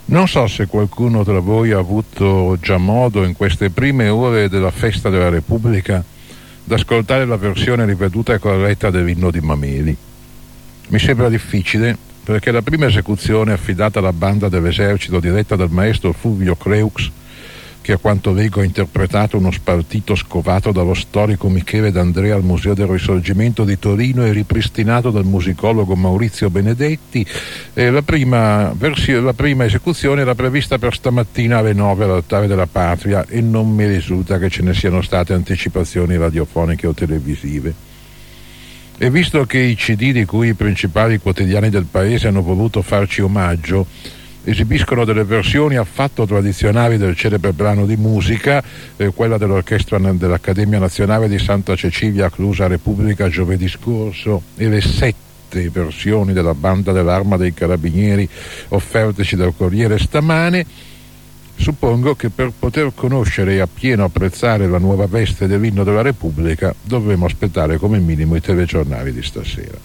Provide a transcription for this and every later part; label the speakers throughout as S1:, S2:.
S1: Non so se qualcuno tra voi ha avuto già modo in queste prime ore della festa della Repubblica d'ascoltare la versione riveduta e corretta dell'inno di Mameli. Mi sembra difficile perché la prima esecuzione affidata alla banda dell'esercito diretta dal maestro Fulvio Creux, che a quanto leggo ha interpretato uno spartito scovato dallo storico Michele D'Andrea al Museo del Risorgimento di Torino e ripristinato dal musicologo Maurizio Benedetti, la prima esecuzione era prevista per stamattina alle 9 all'Altare della Patria e non mi risulta che ce ne siano state anticipazioni radiofoniche o televisive. E visto che i CD di cui i principali quotidiani del paese hanno voluto farci omaggio esibiscono delle versioni affatto tradizionali del celebre brano di musica, quella dell'orchestra dell'Accademia Nazionale di Santa Cecilia a Clusa Repubblica giovedì scorso e le 7 versioni della banda dell'Arma dei Carabinieri offerteci dal Corriere stamane, suppongo che per poter conoscere e appieno apprezzare la nuova veste dell'inno della Repubblica dovremo aspettare come minimo i telegiornali di stasera.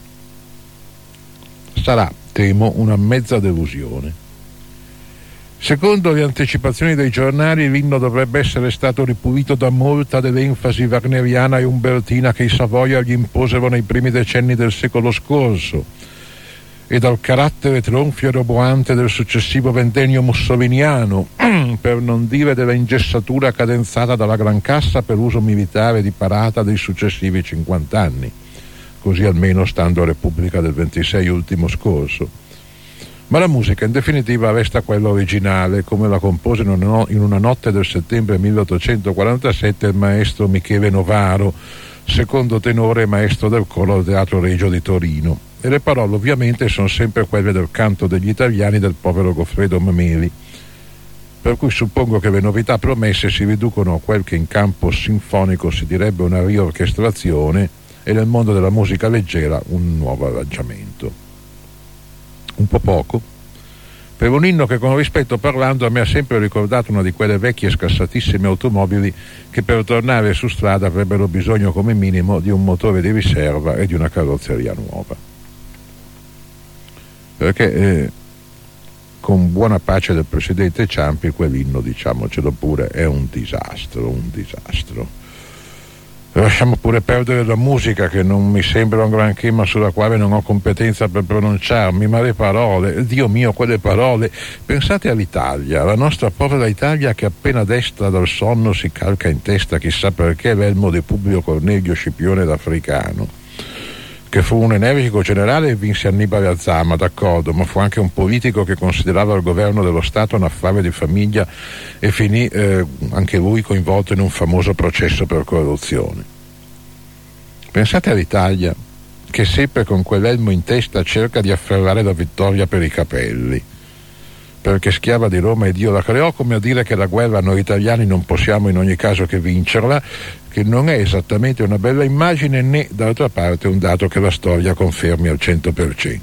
S1: Sarà, temo, una mezza delusione. Secondo le anticipazioni dei giornali, l'inno dovrebbe essere stato ripulito da molta dell'enfasi wagneriana e umbertina che i Savoia gli imposero nei primi decenni del secolo scorso e dal carattere tronfio e roboante del successivo ventennio mussoliniano, per non dire della ingessatura cadenzata dalla Gran Cassa per uso militare di parata dei successivi 50 anni. Così almeno stando a Repubblica del 26 ultimo scorso. Ma la musica in definitiva resta quella originale, come la compose in una notte del settembre 1847 il maestro Michele Novaro, secondo tenore e maestro del coro al Teatro Regio di Torino. E le parole ovviamente sono sempre quelle del canto degli italiani del povero Goffredo Mameli. Per cui suppongo che le novità promesse si riducono a quel che in campo sinfonico si direbbe una riorchestrazione e nel mondo della musica leggera un nuovo arrangiamento. Un po' poco per un inno che, con rispetto parlando, a me ha sempre ricordato una di quelle vecchie scassatissime automobili che per tornare su strada avrebbero bisogno come minimo di un motore di riserva e di una carrozzeria nuova, perché con buona pace del presidente Ciampi quell'inno, diciamocelo pure, è un disastro. Lasciamo pure perdere la musica, che non mi sembra un granché, ma sulla quale non ho competenza per pronunciarmi, ma le parole, Dio mio, quelle parole. Pensate all'Italia, la nostra povera Italia, che appena destra dal sonno si calca in testa chissà perché l'elmo di Publio Cornelio Scipione d'Africano, che fu un energico generale e vinse Annibale a Zama, d'accordo, ma fu anche un politico che considerava il governo dello Stato un affare di famiglia e finì anche lui coinvolto in un famoso processo per corruzione. Pensate all'Italia, che sempre con quell'elmo in testa cerca di afferrare la vittoria per i capelli, perché schiava di Roma e Dio la creò, come a dire che la guerra noi italiani non possiamo in ogni caso che vincerla, che non è esattamente una bella immagine, né d'altra parte un dato che la storia confermi al 100%.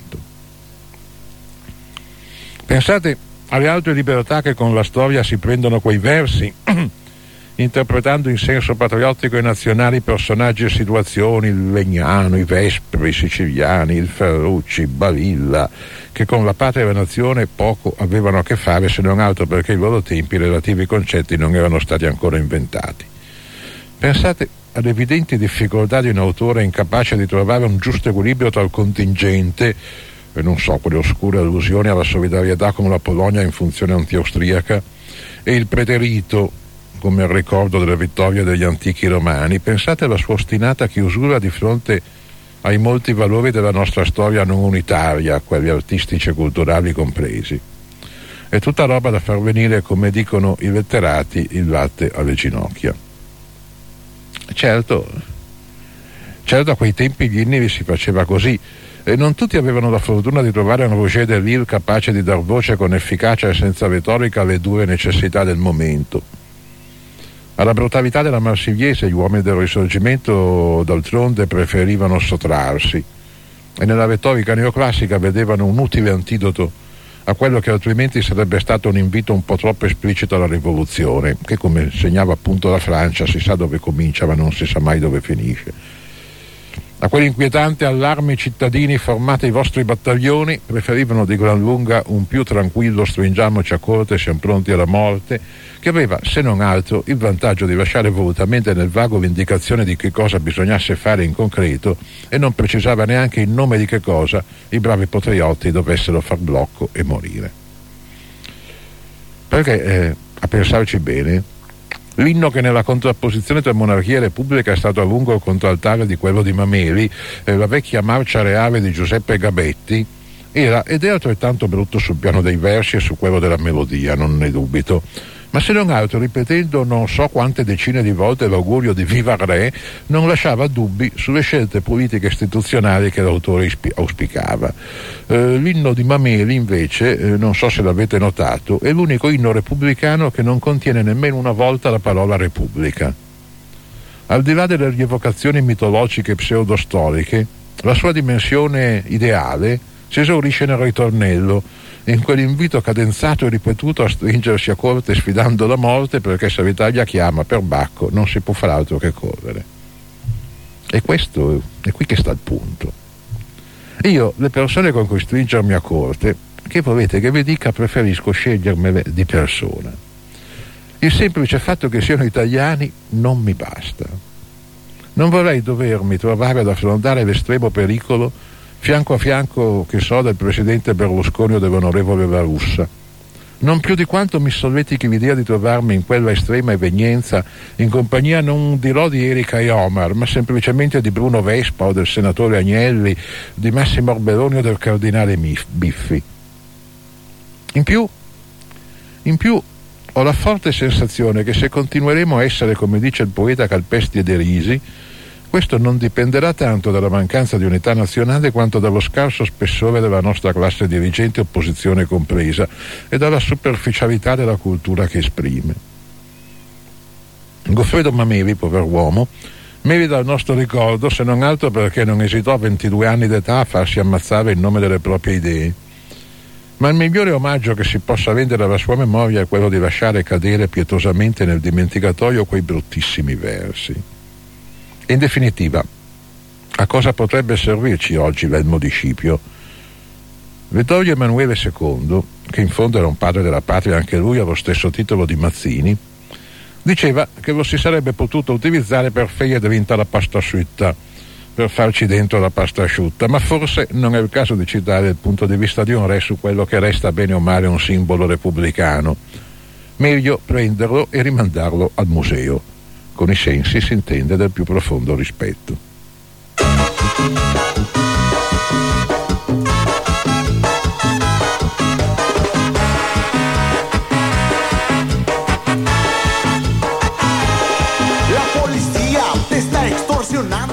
S1: Pensate alle altre libertà che con la storia si prendono quei versi, interpretando in senso patriottico e nazionali personaggi e situazioni, il Legnano, i Vespri, i Siciliani, il Ferrucci, Barilla, che con la patria e la nazione poco avevano a che fare, se non altro perché ai loro tempi i relativi concetti non erano stati ancora inventati. Pensate alle evidenti difficoltà di un autore incapace di trovare un giusto equilibrio tra il contingente e non so, quelle oscure allusioni alla solidarietà come la Polonia in funzione anti-austriaca e il preterito come il ricordo delle vittorie degli antichi romani. Pensate alla sua ostinata chiusura di fronte ai molti valori della nostra storia non unitaria, quelli artistici e culturali compresi. È tutta roba da far venire, come dicono i letterati, il latte alle ginocchia. Certo, a quei tempi gli inni si faceva così, e non tutti avevano la fortuna di trovare un Roger de Lille capace di dar voce con efficacia e senza retorica alle dure necessità del momento. Alla brutalità della Marsigliese gli uomini del Risorgimento d'altronde preferivano sottrarsi e nella retorica neoclassica vedevano un utile antidoto a quello che altrimenti sarebbe stato un invito un po' troppo esplicito alla rivoluzione, che, come segnava appunto la Francia, si sa dove comincia ma non si sa mai dove finisce. A quell'inquietante allarme i cittadini, formate i vostri battaglioni, preferivano di gran lunga un più tranquillo stringiamoci a corte, siamo pronti alla morte, che aveva, se non altro, il vantaggio di lasciare volutamente nel vago l'indicazione di che cosa bisognasse fare in concreto e non precisava neanche in nome di che cosa i bravi patriotti dovessero far blocco e morire. Perché, a pensarci bene, l'inno che nella contrapposizione tra monarchia e repubblica è stato a lungo il contraltare di quello di Mameli, la vecchia marcia reale di Giuseppe Gabetti, era ed è altrettanto brutto sul piano dei versi e su quello della melodia, non ne dubito. Ma se non altro, ripetendo non so quante decine di volte l'augurio di Viva Re, non lasciava dubbi sulle scelte politiche e istituzionali che l'autore auspicava. L'inno di Mameli, invece, non so se l'avete notato, è l'unico inno repubblicano che non contiene nemmeno una volta la parola Repubblica. Al di là delle rievocazioni mitologiche e pseudostoriche, la sua dimensione ideale si esaurisce nel ritornello, in quell'invito cadenzato e ripetuto a stringersi a corte sfidando la morte, perché se l'Italia chiama per Bacco non si può fare altro che correre. E questo è qui che sta il punto. Io, le persone con cui stringermi a corte, che volete che vi dica, preferisco scegliermele di persona. Il semplice fatto che siano italiani non mi basta. Non vorrei dovermi trovare ad affrontare l'estremo pericolo fianco a fianco, che so, del presidente Berlusconi o dell'onorevole La Russa. Non più di quanto mi solletichi l'idea di trovarmi in quella estrema evenienza in compagnia non dirò di Erika e Omar, ma semplicemente di Bruno Vespa o del senatore Agnelli, di Massimo Orbeloni o del cardinale Biffi. In più ho la forte sensazione che se continueremo a essere, come dice il poeta, calpesti e derisi, questo non dipenderà tanto dalla mancanza di unità nazionale quanto dallo scarso spessore della nostra classe dirigente, opposizione compresa, e dalla superficialità della cultura che esprime. Goffredo Mameli, pover'uomo, merita il nostro ricordo, se non altro perché non esitò a 22 anni d'età a farsi ammazzare in nome delle proprie idee. Ma il migliore omaggio che si possa rendere alla sua memoria è quello di lasciare cadere pietosamente nel dimenticatoio quei bruttissimi versi. In definitiva, a cosa potrebbe servirci oggi l'elmo di Scipio? Vittorio Emanuele II, che in fondo era un padre della patria anche lui allo stesso titolo di Mazzini, diceva che lo si sarebbe potuto utilizzare per fare diventa la pasta asciutta, per farci dentro la pasta asciutta, ma forse non è il caso di citare il punto di vista di un re su quello che resta bene o male un simbolo repubblicano. Meglio prenderlo e rimandarlo al museo. Con i sensi si intende del più profondo rispetto.